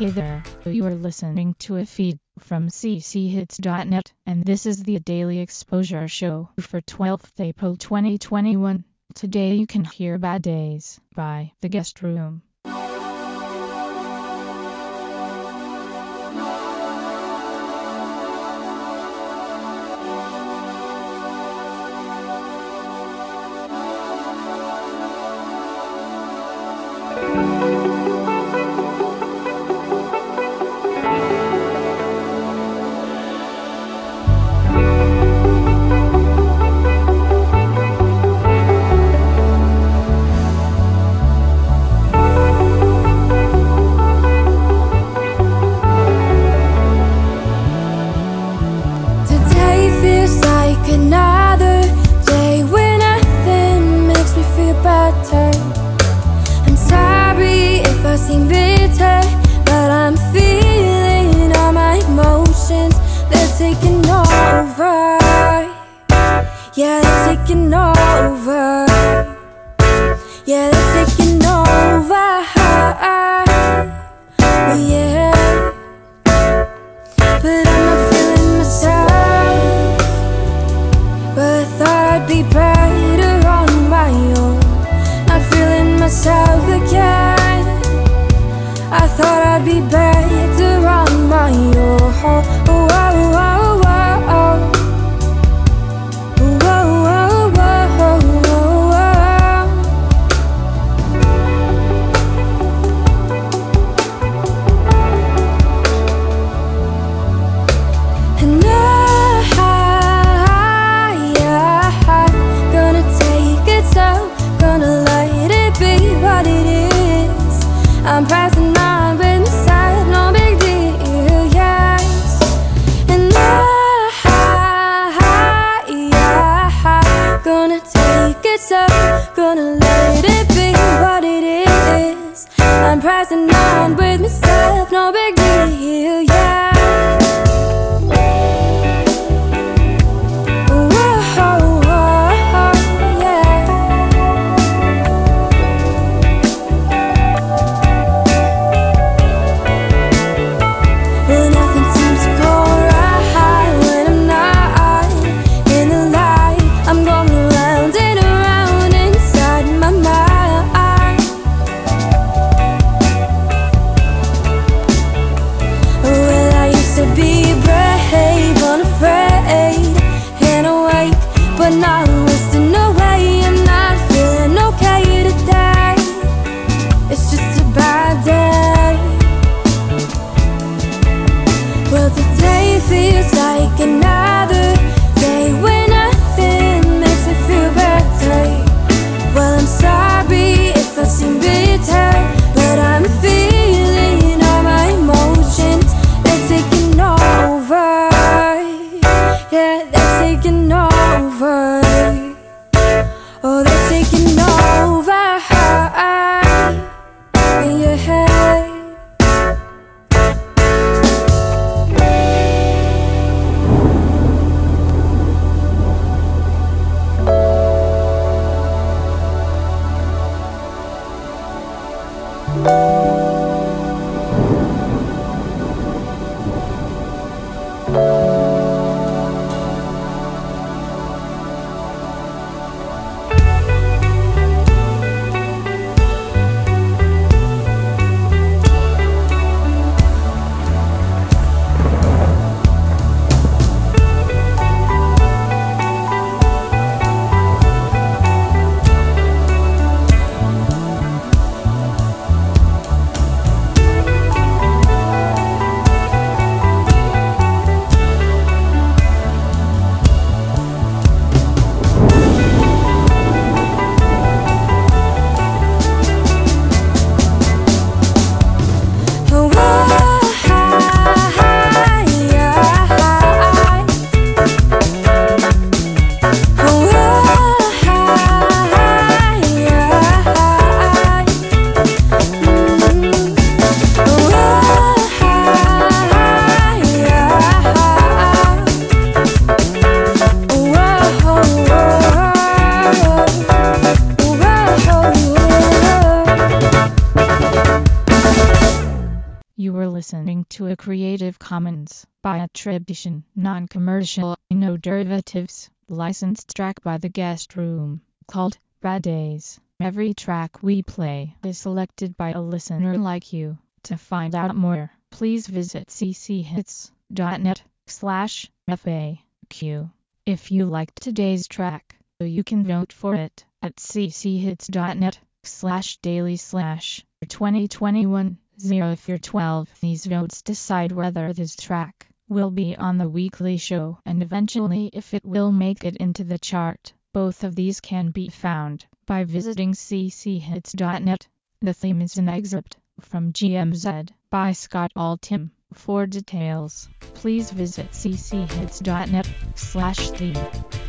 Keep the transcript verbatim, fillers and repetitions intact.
Hey there, you are listening to a feed from c c hits dot net, and this is the Daily Exposure Show for twelfth April twenty twenty-one. Today you can hear Bad Days by The Guest Room. Another day when nothing makes me feel better. I'm sorry if I seem bitter, but I'm feeling all my emotions. They're taking over. Yeah, they're taking over. Yeah, they're taking over. Yeah, but I'm not feeling myself. But I thought I'd be better on my own. Not feeling myself again. I thought I'd be better on my own. Oh, oh, oh, oh, oh. Oh, oh, oh, oh, oh. And I I'm passing on with myself, no big deal, yes. And I, I, gonna take it so, gonna let it be what it is. I'm passing on with myself, no big deal, yeah. Feels like another day when nothing makes me feel better. Well, I'm sorry if I seem bitter, but I'm feeling all my emotions. They're taking over. Yeah, they're taking over. Oh, they're taking over. Yeah. listening to a Creative Commons by attribution, non-commercial, no derivatives, licensed track by The Guest Room, called Bad Days. Every track we play is selected by a listener like you. To find out more, please visit cchits.net slash FAQ. If you liked today's track, you can vote for it at cchits.net slash daily slash 2021 zero four twelve. These votes decide whether this track will be on the weekly show and eventually if it will make it into the chart. Both of these can be found by visiting cchits.net. The theme is an excerpt from G M Z by Scott Altham. For details, please visit cchits.net slash theme.